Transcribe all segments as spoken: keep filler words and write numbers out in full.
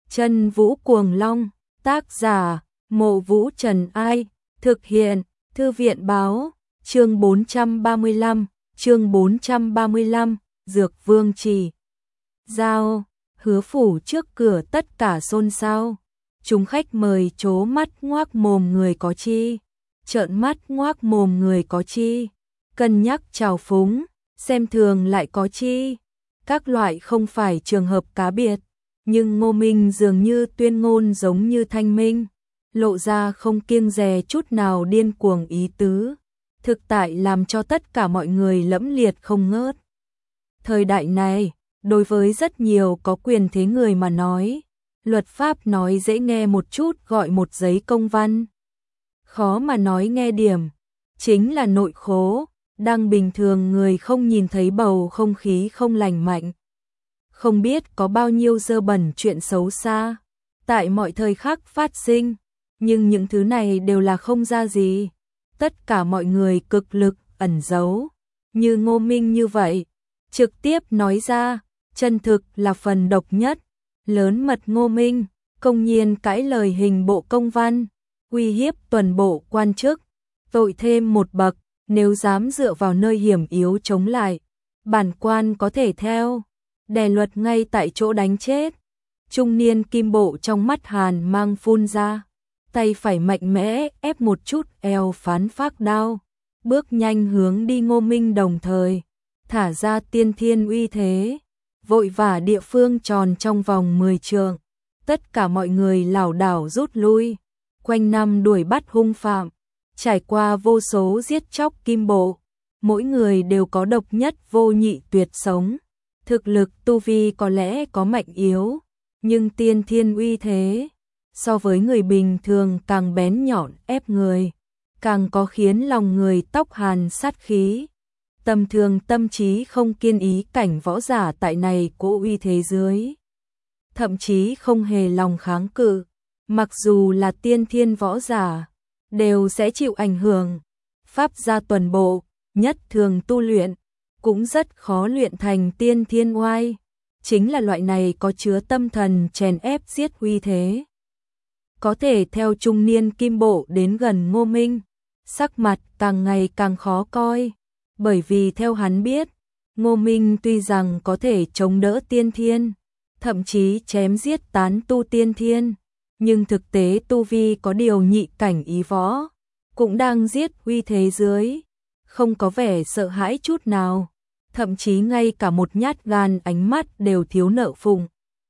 Chân Vũ Cuồng Long, tác giả, Mộ Vũ Trần Ai, thực hiện, Thư viện Báo, chương bốn trăm ba mươi lăm, chương bốn trăm ba mươi lăm, Dược Vương Chỉ. Giao, Hứa phủ trước cửa tất cả xôn xao. Chúng khách mời trố mắt ngoác mồm người có chi, trợn mắt ngoác mồm người có chi, cân nhắc trào phúng, xem thường lại có chi. Các loại không phải trường hợp cá biệt, nhưng Ngô Minh dường như tuyên ngôn giống như thanh minh, lộ ra không kiêng dè chút nào điên cuồng ý tứ, thực tại làm cho tất cả mọi người lẫm liệt không ngớt. Thời đại này, đối với rất nhiều có quyền thế người mà nói, luật pháp nói dễ nghe một chút gọi một giấy công văn. Khó mà nói nghe điểm, chính là nội khố, đang bình thường người không nhìn thấy bầu không khí không lành mạnh. Không biết có bao nhiêu dơ bẩn chuyện xấu xa, tại mọi thời khắc phát sinh, nhưng những thứ này đều là không ra gì. Tất cả mọi người cực lực ẩn giấu, như Ngô Minh như vậy, trực tiếp nói ra, chân thực là phần độc nhất. Lớn mật Ngô Minh, công nhiên cãi lời hình bộ công văn, uy hiếp tuần bộ quan chức, tội thêm một bậc, nếu dám dựa vào nơi hiểm yếu chống lại, bản quan có thể theo, đè luật ngay tại chỗ đánh chết. Trung niên kim bộ trong mắt hàn mang phun ra, tay phải mạnh mẽ ép một chút eo phán phác đao, bước nhanh hướng đi Ngô Minh đồng thời, thả ra tiên thiên uy thế. Vội vã địa phương tròn trong vòng mười trượng, tất cả mọi người lảo đảo rút lui, quanh năm đuổi bắt hung phạm, trải qua vô số giết chóc kim bộ, mỗi người đều có độc nhất vô nhị tuyệt sống, thực lực tu vi có lẽ có mạnh yếu, nhưng tiên thiên uy thế, so với người bình thường càng bén nhọn ép người, càng có khiến lòng người tóc hàn sát khí. Tầm thường tâm trí không kiên ý cảnh võ giả tại này cỗ uy thế dưới, thậm chí không hề lòng kháng cự, mặc dù là tiên thiên võ giả, đều sẽ chịu ảnh hưởng. Pháp gia tuần bộ, nhất thường tu luyện, cũng rất khó luyện thành tiên thiên oai, chính là loại này có chứa tâm thần chèn ép giết uy thế. Có thể theo trung niên kim bộ đến gần Ngô Minh, sắc mặt càng ngày càng khó coi. Bởi vì theo hắn biết, Ngô Minh tuy rằng có thể chống đỡ tiên thiên, thậm chí chém giết tán tu tiên thiên, nhưng thực tế tu vi có điều nhị cảnh ý võ, cũng đang giết uy thế dưới, không có vẻ sợ hãi chút nào, thậm chí ngay cả một nhát gan ánh mắt đều thiếu nợ phụng.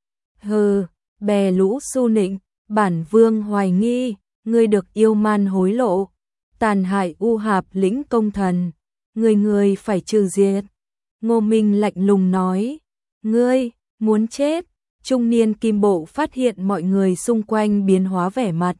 Hừ, bè lũ su nịnh, bản vương hoài nghi, ngươi được yêu man hối lộ, tàn hại u hạp lĩnh công thần. Người người phải trừ diệt. Ngô Minh lạnh lùng nói, ngươi, muốn chết. Trung niên kim bộ phát hiện mọi người xung quanh biến hóa vẻ mặt.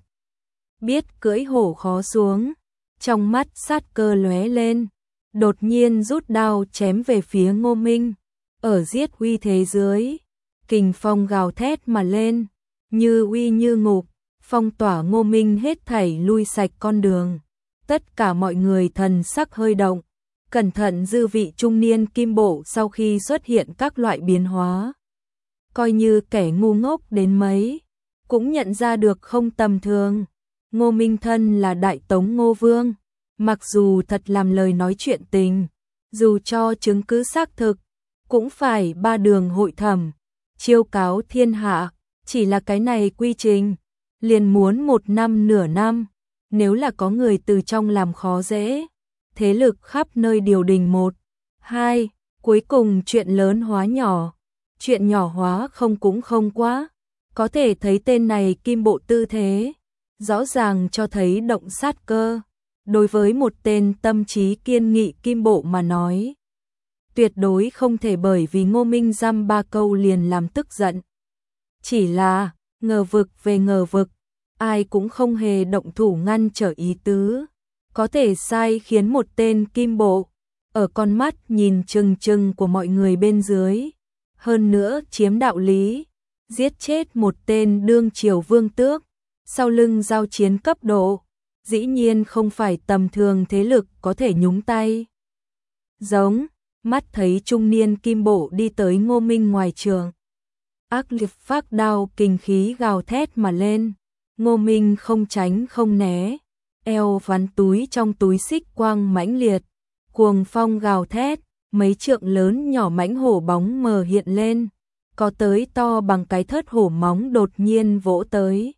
Biết cưỡi hổ khó xuống, trong mắt sát cơ lóe lên, đột nhiên rút đao chém về phía Ngô Minh. Ở giết uy thế dưới, kình phong gào thét mà lên, như uy như ngục, phong tỏa Ngô Minh hết thảy lui sạch con đường. Tất cả mọi người thần sắc hơi động. Cẩn thận dư vị trung niên kim bộ sau khi xuất hiện các loại biến hóa. Coi như kẻ ngu ngốc đến mấy, cũng nhận ra được không tầm thường. Ngô Minh thân là đại tống Ngô Vương, mặc dù thật làm lời nói chuyện tình, dù cho chứng cứ xác thực, cũng phải ba đường hội thẩm, chiêu cáo thiên hạ, chỉ là cái này quy trình, liền muốn một năm nửa năm, nếu là có người từ trong làm khó dễ. Thế lực khắp nơi điều đình một, hai, cuối cùng chuyện lớn hóa nhỏ, chuyện nhỏ hóa không cũng không quá, có thể thấy tên này kim bộ tư thế, rõ ràng cho thấy động sát cơ, đối với một tên tâm trí kiên nghị kim bộ mà nói. Tuyệt đối không thể bởi vì Ngô Minh dăm ba câu liền làm tức giận. Chỉ là, ngờ vực về ngờ vực, ai cũng không hề động thủ ngăn trở ý tứ. Có thể sai khiến một tên kim bộ, ở con mắt nhìn chừng chừng của mọi người bên dưới, hơn nữa chiếm đạo lý, giết chết một tên đương triều vương tước, sau lưng giao chiến cấp độ, dĩ nhiên không phải tầm thường thế lực có thể nhúng tay. Giống, mắt thấy trung niên kim bộ đi tới Ngô Minh ngoài trường, ác liệt phác đao kinh khí gào thét mà lên. Ngô Minh không tránh không né, eo vắn túi trong túi xích quang mãnh liệt, cuồng phong gào thét, mấy trượng lớn nhỏ mãnh hổ bóng mờ hiện lên, có tới to bằng cái thớt hổ móng đột nhiên vỗ tới.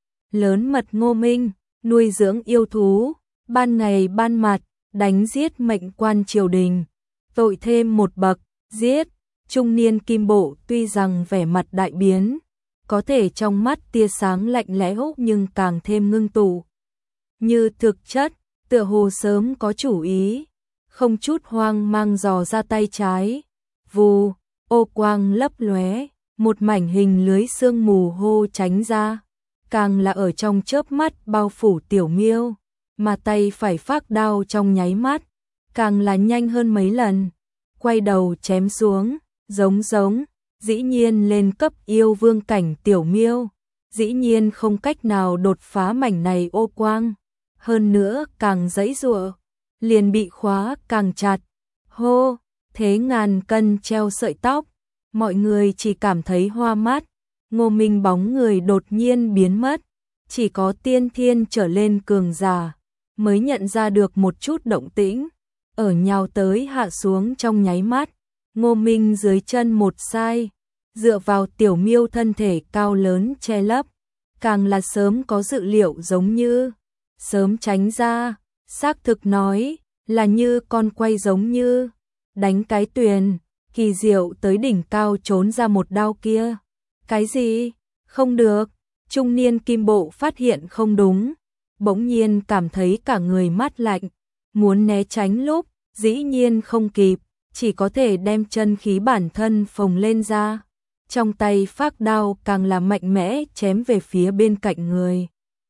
Lớn mật Ngô Minh, nuôi dưỡng yêu thú, ban ngày ban mặt, đánh giết mệnh quan triều đình, tội thêm một bậc, giết. Trung niên Kim Bộ tuy rằng vẻ mặt đại biến, có thể trong mắt tia sáng lạnh lẽo nhưng càng thêm ngưng tụ. Như thực chất, tựa hồ sớm có chủ ý, không chút hoang mang dò ra tay trái. Vù, ô quang lấp lóe, một mảnh hình lưới sương mù hô tránh ra, càng là ở trong chớp mắt bao phủ Tiểu Miêu, mà tay phải phác đao trong nháy mắt, càng là nhanh hơn mấy lần, quay đầu chém xuống. Giống giống, dĩ nhiên lên cấp yêu vương cảnh Tiểu Miêu, dĩ nhiên không cách nào đột phá mảnh này ô quang, hơn nữa càng giãy giụa, liền bị khóa càng chặt. Hô, thế ngàn cân treo sợi tóc, mọi người chỉ cảm thấy hoa mắt, Ngô Minh bóng người đột nhiên biến mất, chỉ có tiên thiên trở lên cường giả mới nhận ra được một chút động tĩnh, ở nhào tới hạ xuống trong nháy mắt. Ngô Minh dưới chân một sai, dựa vào Tiểu Miêu thân thể cao lớn che lấp, càng là sớm có dự liệu giống như, sớm tránh ra, xác thực nói, là như con quay giống như, đánh cái tuyền, kỳ diệu tới đỉnh cao trốn ra một đao kia. Cái gì? Không được, trung niên Kim Bộ phát hiện không đúng, bỗng nhiên cảm thấy cả người mát lạnh, muốn né tránh lúc, dĩ nhiên không kịp. Chỉ có thể đem chân khí bản thân phồng lên ra, trong tay phác đao càng là mạnh mẽ chém về phía bên cạnh người.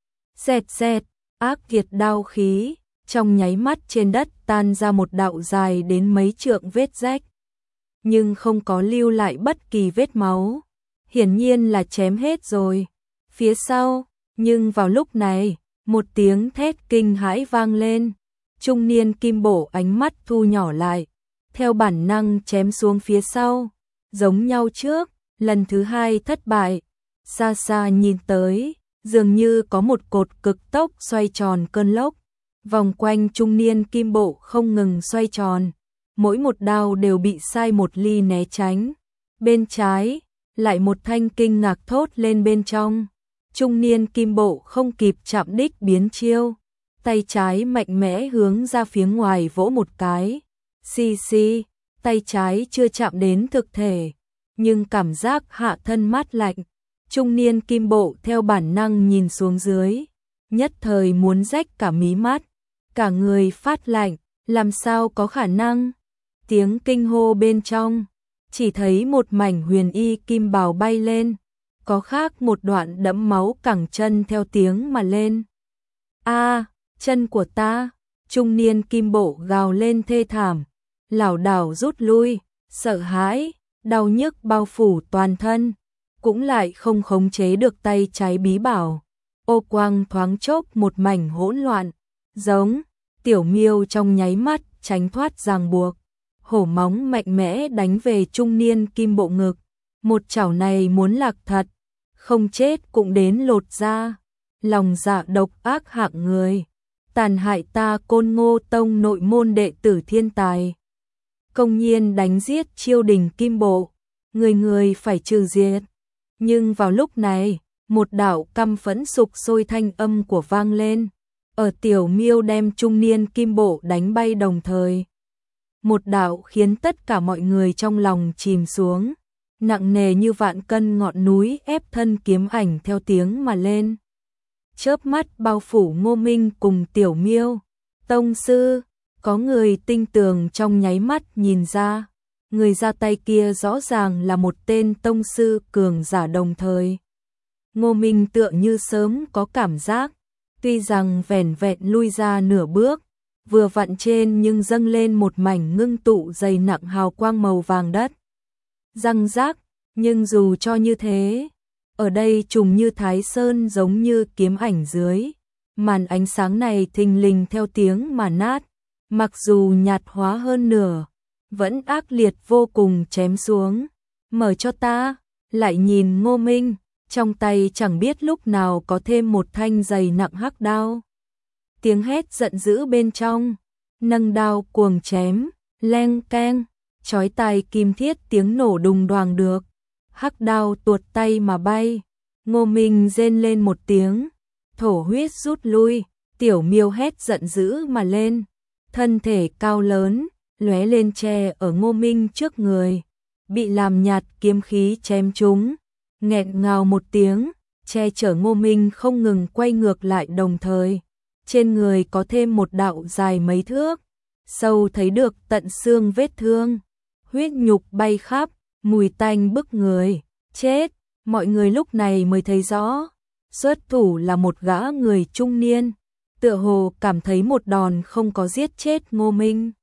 Xẹt xẹt, ác liệt đao khí, trong nháy mắt trên đất tan ra một đạo dài đến mấy trượng vết rách, nhưng không có lưu lại bất kỳ vết máu, hiển nhiên là chém hết rồi. Phía sau, nhưng vào lúc này, một tiếng thét kinh hãi vang lên, trung niên Kim Bộ ánh mắt thu nhỏ lại, theo bản năng chém xuống phía sau, giống nhau trước, lần thứ hai thất bại, xa xa nhìn tới, dường như có một cột cực tốc xoay tròn cơn lốc, vòng quanh trung niên Kim Bộ không ngừng xoay tròn, mỗi một đao đều bị sai một ly né tránh. Bên trái, lại một thanh kinh ngạc thốt lên bên trong, trung niên Kim Bộ không kịp chạm đích biến chiêu, tay trái mạnh mẽ hướng ra phía ngoài vỗ một cái. Xì xì, tay trái chưa chạm đến thực thể, nhưng cảm giác hạ thân mát lạnh, trung niên Kim Bộ theo bản năng nhìn xuống dưới, nhất thời muốn rách cả mí mắt, cả người phát lạnh, làm sao có khả năng? Tiếng kinh hô bên trong, chỉ thấy một mảnh huyền y kim bào bay lên, có khác một đoạn đẫm máu cẳng chân theo tiếng mà lên. A, chân của ta! Trung niên Kim Bộ gào lên thê thảm, lảo đảo rút lui, sợ hãi, đau nhức bao phủ toàn thân, cũng lại không khống chế được tay trái bí bảo. Ô quang thoáng chốc một mảnh hỗn loạn, giống, Tiểu Miêu trong nháy mắt tránh thoát ràng buộc, hổ móng mạnh mẽ đánh về trung niên Kim Bộ ngực, một chảo này muốn lạc thật, không chết cũng đến lột ra, lòng dạ độc ác hạng người, tàn hại ta Côn Ngô Tông nội môn đệ tử thiên tài. Công nhiên đánh giết triều đình Kim Bộ, người người phải trừ diệt. Nhưng vào lúc này, một đạo căm phẫn sục sôi thanh âm của vang lên, ở Tiểu Miêu đem trung niên Kim Bộ đánh bay đồng thời. Một đạo khiến tất cả mọi người trong lòng chìm xuống, nặng nề như vạn cân ngọn núi ép thân kiếm ảnh theo tiếng mà lên. Chớp mắt bao phủ Ngô Minh cùng Tiểu Miêu. Tông sư, có người tinh tường trong nháy mắt nhìn ra, người ra tay kia rõ ràng là một tên tông sư cường giả đồng thời. Ngô Minh tựa như sớm có cảm giác, tuy rằng vẻn vẹn lui ra nửa bước, vừa vặn trên nhưng dâng lên một mảnh ngưng tụ dày nặng hào quang màu vàng đất. Răng rác, nhưng dù cho như thế, ở đây trùng như Thái Sơn giống như kiếm ảnh dưới, màn ánh sáng này thình lình theo tiếng mà nát, mặc dù nhạt hóa hơn nửa, vẫn ác liệt vô cùng chém xuống. Mở cho ta, lại nhìn Ngô Minh, trong tay chẳng biết lúc nào có thêm một thanh dày nặng hắc đao. Tiếng hét giận dữ bên trong, nâng đao cuồng chém, leng keng, chói tai kim thiết tiếng nổ đùng đoàng được. Hắc đao tuột tay mà bay, Ngô Minh rên lên một tiếng, thổ huyết rút lui, Tiểu Miêu hét giận dữ mà lên, thân thể cao lớn, lóe lên che ở Ngô Minh trước người, bị làm nhạt kiếm khí chém trúng, nghẹn ngào một tiếng, che chở Ngô Minh không ngừng quay ngược lại đồng thời, trên người có thêm một đạo dài mấy thước, sâu thấy được tận xương vết thương, huyết nhục bay khắp, mùi tanh bức người, chết, mọi người lúc này mới thấy rõ, xuất thủ là một gã người trung niên, tựa hồ cảm thấy một đòn không có giết chết Ngô Minh.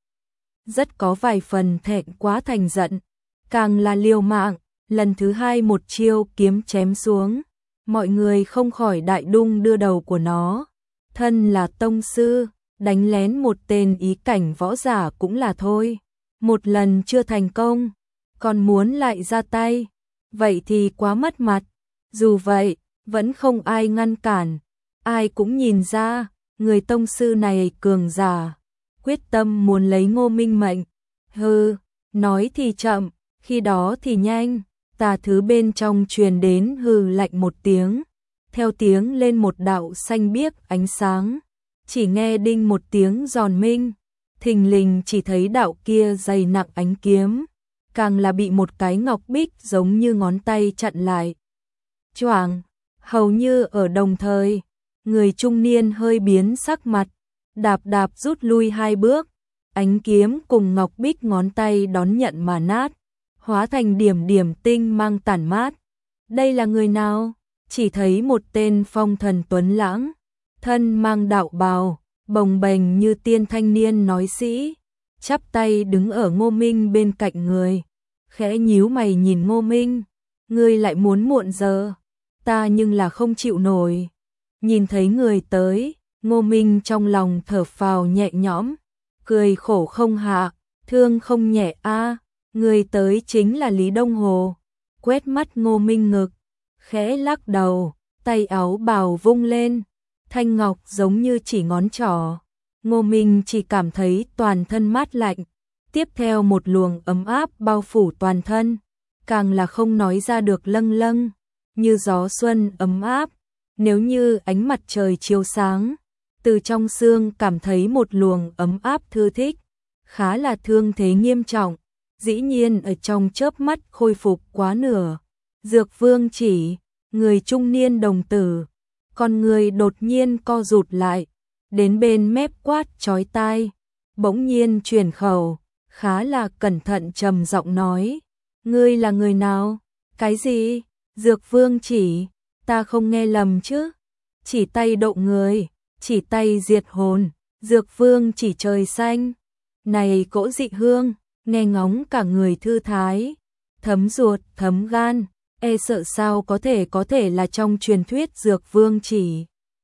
Rất có vài phần thẹn quá thành giận, càng là liều mạng, lần thứ hai một chiêu kiếm chém xuống, mọi người không khỏi đại đung đưa đầu của nó. Thân là tông sư, đánh lén một tên ý cảnh võ giả cũng là thôi, một lần chưa thành công, còn muốn lại ra tay, vậy thì quá mất mặt. Dù vậy, vẫn không ai ngăn cản, ai cũng nhìn ra, người tông sư này cường giả, quyết tâm muốn lấy Ngô Minh mệnh. Hừ, nói thì chậm, khi đó thì nhanh, tà thứ bên trong truyền đến hừ lạnh một tiếng, theo tiếng lên một đạo xanh biếc ánh sáng, chỉ nghe đinh một tiếng giòn minh, thình lình chỉ thấy đạo kia dày nặng ánh kiếm, càng là bị một cái ngọc bích giống như ngón tay chặn lại. Choảng, hầu như ở đồng thời, người trung niên hơi biến sắc mặt, đạp đạp rút lui hai bước, ánh kiếm cùng ngọc bích ngón tay đón nhận mà nát, hóa thành điểm điểm tinh mang tản mát. Đây là người nào? Chỉ thấy một tên phong thần tuấn lãng, thân mang đạo bào, bồng bềnh như tiên thanh niên nói sĩ, chắp tay đứng ở Ngô Minh bên cạnh người, khẽ nhíu mày nhìn Ngô Minh, ngươi lại muốn muộn giờ, ta nhưng là không chịu nổi. Nhìn thấy người tới, Ngô Minh trong lòng thở phào nhẹ nhõm, cười khổ không hạ, thương không nhẹ a, người tới chính là Lý Đông Hồ. Quét mắt Ngô Minh ngực, khẽ lắc đầu, tay áo bào vung lên, thanh ngọc giống như chỉ ngón trỏ. Ngô Minh chỉ cảm thấy toàn thân mát lạnh, tiếp theo một luồng ấm áp bao phủ toàn thân, càng là không nói ra được lâng lâng, như gió xuân ấm áp, nếu như ánh mặt trời chiếu sáng, từ trong xương cảm thấy một luồng ấm áp thư thích, khá là thương thế nghiêm trọng, dĩ nhiên ở trong chớp mắt khôi phục quá nửa. Dược Vương Chỉ, người trung niên đồng tử, con người đột nhiên co rụt lại, đến bên mép quát chói tai, bỗng nhiên chuyển khẩu, khá là cẩn thận trầm giọng nói, ngươi là người nào? Cái gì? Dược Vương Chỉ, ta không nghe lầm chứ? Chỉ tay độ người, chỉ tay diệt hồn, Dược Vương Chỉ trời xanh, này cỗ dị hương, nghe ngóng cả người thư thái, thấm ruột, thấm gan, e sợ sao có thể có thể là trong truyền thuyết Dược Vương Chỉ.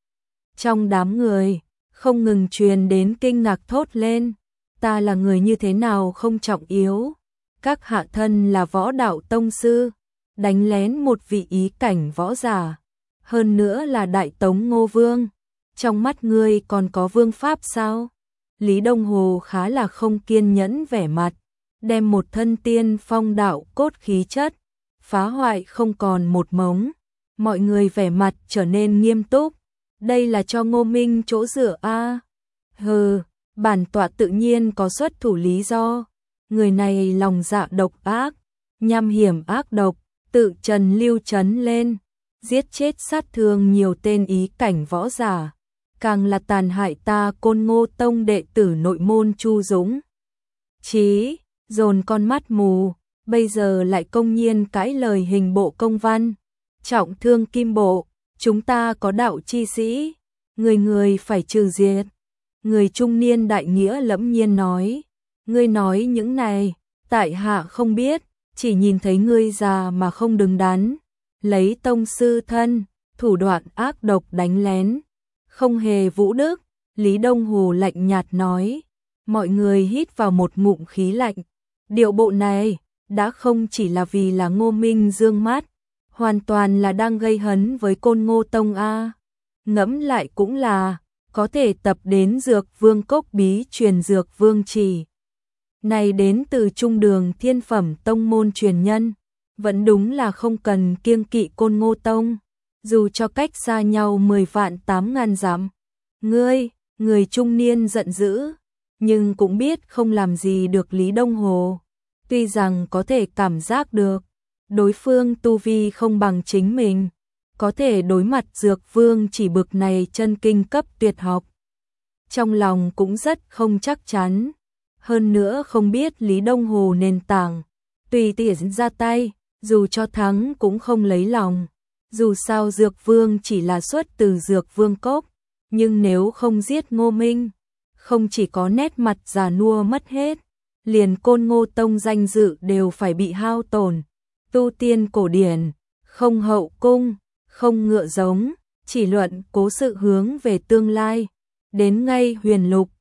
Trong đám người, không ngừng truyền đến kinh ngạc thốt lên, ta là người như thế nào không trọng yếu, các hạ thân là võ đạo tông sư, đánh lén một vị ý cảnh võ giả, hơn nữa là Đại Tống Ngô Vương, trong mắt ngươi còn có vương pháp sao? Lý Đông Hồ khá là không kiên nhẫn vẻ mặt, đem một thân tiên phong đạo cốt khí chất, phá hoại không còn một mống, mọi người vẻ mặt trở nên nghiêm túc, đây là cho Ngô Minh chỗ dựa a. À? Hừ, bản tọa tự nhiên có xuất thủ lý do, người này lòng dạ độc ác, nham hiểm ác độc, tự trần lưu trấn lên, giết chết sát thương nhiều tên ý cảnh võ giả, càng là tàn hại ta Côn Ngô Tông đệ tử nội môn Chu Dũng. Chí, dồn con mắt mù, bây giờ lại công nhiên cãi lời hình bộ công văn, trọng thương kim bộ, chúng ta có đạo chi sĩ, người người phải trừ diệt. Người trung niên đại nghĩa lẫm nhiên nói, ngươi nói những này, tại hạ không biết, chỉ nhìn thấy ngươi già mà không đứng đắn, lấy tông sư thân, thủ đoạn ác độc đánh lén, không hề vũ đức. Lý Đông Hồ lạnh nhạt nói, mọi người hít vào một ngụm khí lạnh, điệu bộ này đã không chỉ là vì là Ngô Minh dương mắt, hoàn toàn là đang gây hấn với Côn Ngô Tông a. Ngẫm lại cũng là, có thể tập đến Dược Vương Cốc bí truyền Dược Vương chỉ. Này đến từ trung đường thiên phẩm tông môn truyền nhân, vẫn đúng là không cần kiêng kỵ Côn Ngô Tông, dù cho cách xa nhau mười vạn tám ngàn dặm. Ngươi, người trung niên giận dữ, nhưng cũng biết không làm gì được Lý Đông Hồ. Tuy rằng có thể cảm giác được, đối phương tu vi không bằng chính mình, có thể đối mặt Dược Vương chỉ bực này chân kinh cấp tuyệt học. Trong lòng cũng rất không chắc chắn, hơn nữa không biết Lý Đông Hồ nền tảng, tùy tiện ra tay, dù cho thắng cũng không lấy lòng. Dù sao Dược Vương chỉ là xuất từ Dược Vương Cốc, nhưng nếu không giết Ngô Minh, không chỉ có nét mặt già nua mất hết, liền Côn Ngô Tông danh dự đều phải bị hao tổn. Tu tiên cổ điển, không hậu cung, không ngựa giống, chỉ luận cố sự hướng về tương lai. Đến ngay huyền lục,